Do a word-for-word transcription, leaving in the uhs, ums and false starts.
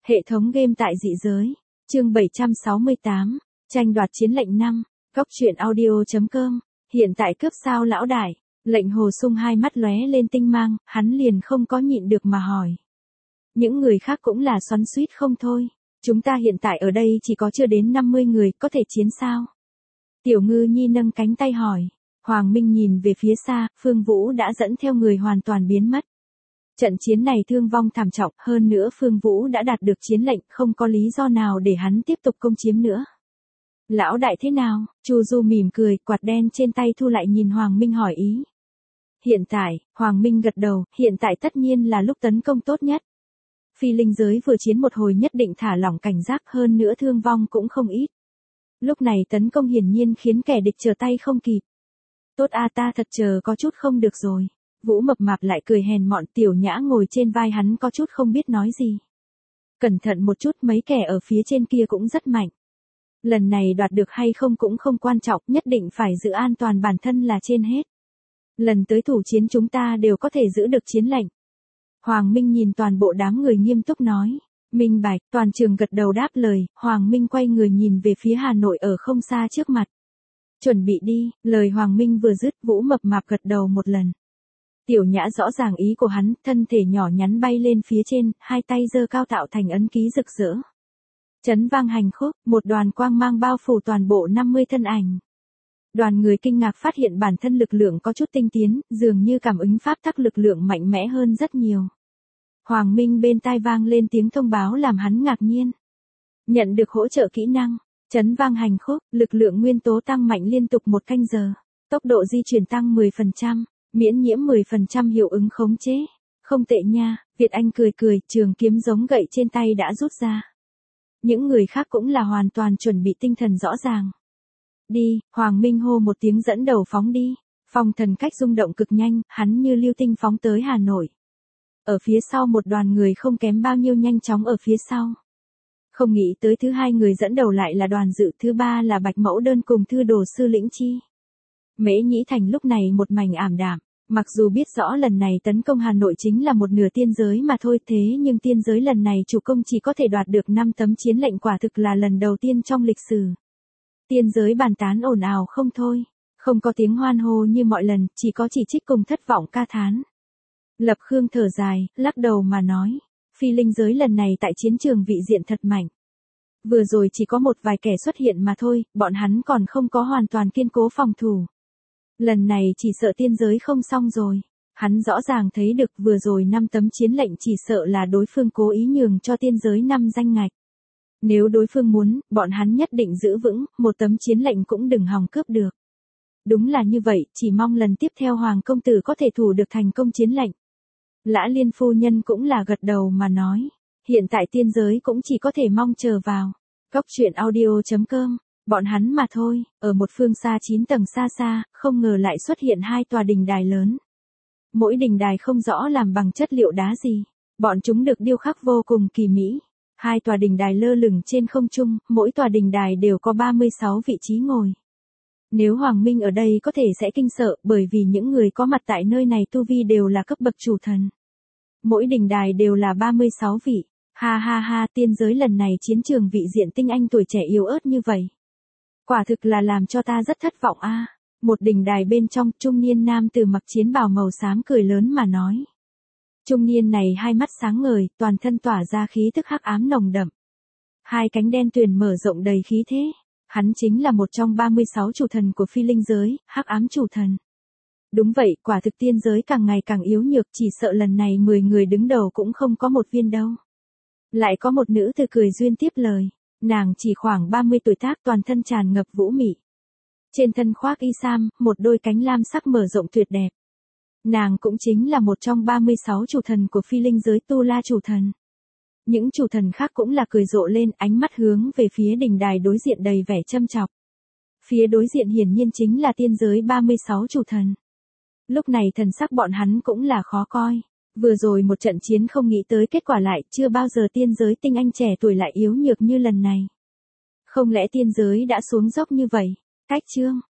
Hệ thống game tại dị giới. Chương bảy trăm sáu mươi tám. Tranh đoạt chiến lệnh năm. Góc truyện audio.com. Hiện tại cướp sao lão đại. Lệnh Hồ Sung hai mắt lóe lên tinh mang, hắn liền không có nhịn được mà hỏi. Những người khác cũng là xoắn xuýt không thôi. Chúng ta hiện tại ở đây chỉ có chưa đến năm mươi người, có thể chiến sao? Tiểu Ngư Nhi nâng cánh tay hỏi. Hoàng Minh nhìn về phía xa, Phương Vũ đã dẫn theo người hoàn toàn biến mất. Trận chiến này thương vong thảm trọng, hơn nữa Phương Vũ đã đạt được chiến lệnh, không có lý do nào để hắn tiếp tục công chiếm nữa. Lão đại thế nào? Chu Du mỉm cười, quạt đen trên tay thu lại nhìn Hoàng Minh hỏi ý. Hiện tại, Hoàng Minh gật đầu, hiện tại tất nhiên là lúc tấn công tốt nhất. Phi linh giới vừa chiến một hồi nhất định thả lỏng cảnh giác, hơn nữa thương vong cũng không ít. Lúc này tấn công hiển nhiên khiến kẻ địch trở tay không kịp. Tốt a, ta thật chờ có chút không được rồi. Vũ Mập Mạp lại cười hèn mọn, Tiểu Nhã ngồi trên vai hắn có chút không biết nói gì. Cẩn thận một chút, mấy kẻ ở phía trên kia cũng rất mạnh. Lần này đoạt được hay không cũng không quan trọng, nhất định phải giữ an toàn bản thân là trên hết. Lần tới thủ chiến chúng ta đều có thể giữ được chiến lệnh. Hoàng Minh nhìn toàn bộ đám người nghiêm túc nói. Minh bạch, toàn trường gật đầu đáp lời, Hoàng Minh quay người nhìn về phía Hà Nội ở không xa trước mặt. Chuẩn bị đi, lời Hoàng Minh vừa dứt, Vũ Mập Mạp gật đầu một lần. Tiểu Nhã rõ ràng ý của hắn, thân thể nhỏ nhắn bay lên phía trên, hai tay giơ cao tạo thành ấn ký rực rỡ. Chấn vang hành khúc, một đoàn quang mang bao phủ toàn bộ năm mươi thân ảnh. Đoàn người kinh ngạc phát hiện bản thân lực lượng có chút tinh tiến, dường như cảm ứng pháp tắc lực lượng mạnh mẽ hơn rất nhiều. Hoàng Minh bên tai vang lên tiếng thông báo làm hắn ngạc nhiên. Nhận được hỗ trợ kỹ năng, chấn vang hành khúc, lực lượng nguyên tố tăng mạnh liên tục một canh giờ. Tốc độ di chuyển tăng mười phần trăm, miễn nhiễm mười phần trăm hiệu ứng khống chế. Không tệ nha, Việt Anh cười cười, trường kiếm giống gậy trên tay đã rút ra. Những người khác cũng là hoàn toàn chuẩn bị tinh thần rõ ràng. Đi, Hoàng Minh hô một tiếng dẫn đầu phóng đi. Phong thần cách rung động cực nhanh, hắn như lưu tinh phóng tới Hà Nội. Ở phía sau một đoàn người không kém bao nhiêu nhanh chóng ở phía sau. Không nghĩ tới thứ hai người dẫn đầu lại là Đoàn Dự, thứ ba là Bạch Mẫu Đơn cùng Thư Đồ Sư Lĩnh Chi. Mễ Nhĩ Thành lúc này một mảnh ảm đạm, mặc dù biết rõ lần này tấn công Hà Nội chính là một nửa tiên giới mà thôi, thế nhưng tiên giới lần này chủ công chỉ có thể đoạt được năm tấm chiến lệnh, quả thực là lần đầu tiên trong lịch sử. Tiên giới bàn tán ồn ào không thôi, không có tiếng hoan hô như mọi lần, chỉ có chỉ trích cùng thất vọng ca thán. Lập Khương thở dài, lắc đầu mà nói, phi linh giới lần này tại chiến trường vị diện thật mạnh. Vừa rồi chỉ có một vài kẻ xuất hiện mà thôi, bọn hắn còn không có hoàn toàn kiên cố phòng thủ. Lần này chỉ sợ tiên giới không xong rồi. Hắn rõ ràng thấy được vừa rồi năm tấm chiến lệnh chỉ sợ là đối phương cố ý nhường cho tiên giới năm danh ngạch. Nếu đối phương muốn, bọn hắn nhất định giữ vững, một tấm chiến lệnh cũng đừng hòng cướp được. Đúng là như vậy, chỉ mong lần tiếp theo Hoàng công tử có thể thủ được thành công chiến lệnh. Lã Liên phu nhân cũng là gật đầu mà nói. Hiện tại tiên giới cũng chỉ có thể mong chờ vào. Góc truyện audio.com. Bọn hắn mà thôi, ở một phương xa chín tầng xa xa, không ngờ lại xuất hiện hai tòa đình đài lớn. Mỗi đình đài không rõ làm bằng chất liệu đá gì. Bọn chúng được điêu khắc vô cùng kỳ mỹ. Hai tòa đình đài lơ lửng trên không trung, mỗi tòa đình đài đều có ba mươi sáu vị trí ngồi. Nếu Hoàng Minh ở đây có thể sẽ kinh sợ, bởi vì những người có mặt tại nơi này tu vi đều là cấp bậc chủ thần. Mỗi đình đài đều là ba mươi sáu vị. Ha ha ha, tiên giới lần này chiến trường vị diện tinh anh tuổi trẻ yếu ớt như vậy. Quả thực là làm cho ta rất thất vọng a. Một đình đài bên trong, trung niên nam tử mặc chiến bào màu xám cười lớn mà nói. Trung niên này hai mắt sáng ngời, toàn thân tỏa ra khí tức hắc ám nồng đậm. Hai cánh đen tuyền mở rộng đầy khí thế. Hắn chính là một trong ba mươi sáu chủ thần của phi linh giới, hắc ám chủ thần. Đúng vậy, quả thực tiên giới càng ngày càng yếu nhược, chỉ sợ lần này mười người đứng đầu cũng không có một viên đâu. Lại có một nữ tử cười duyên tiếp lời. Nàng chỉ khoảng ba mươi tuổi tác, toàn thân tràn ngập vũ mị. Trên thân khoác y sam, một đôi cánh lam sắc mở rộng tuyệt đẹp. Nàng cũng chính là một trong ba mươi sáu chủ thần của phi linh giới, Tu La chủ thần. Những chủ thần khác cũng là cười rộ lên, ánh mắt hướng về phía đình đài đối diện đầy vẻ châm chọc. Phía đối diện hiển nhiên chính là tiên giới ba mươi sáu chủ thần. Lúc này thần sắc bọn hắn cũng là khó coi. Vừa rồi một trận chiến không nghĩ tới kết quả lại, chưa bao giờ tiên giới tinh anh trẻ tuổi lại yếu nhược như lần này. Không lẽ tiên giới đã xuống dốc như vậy? Cách chương.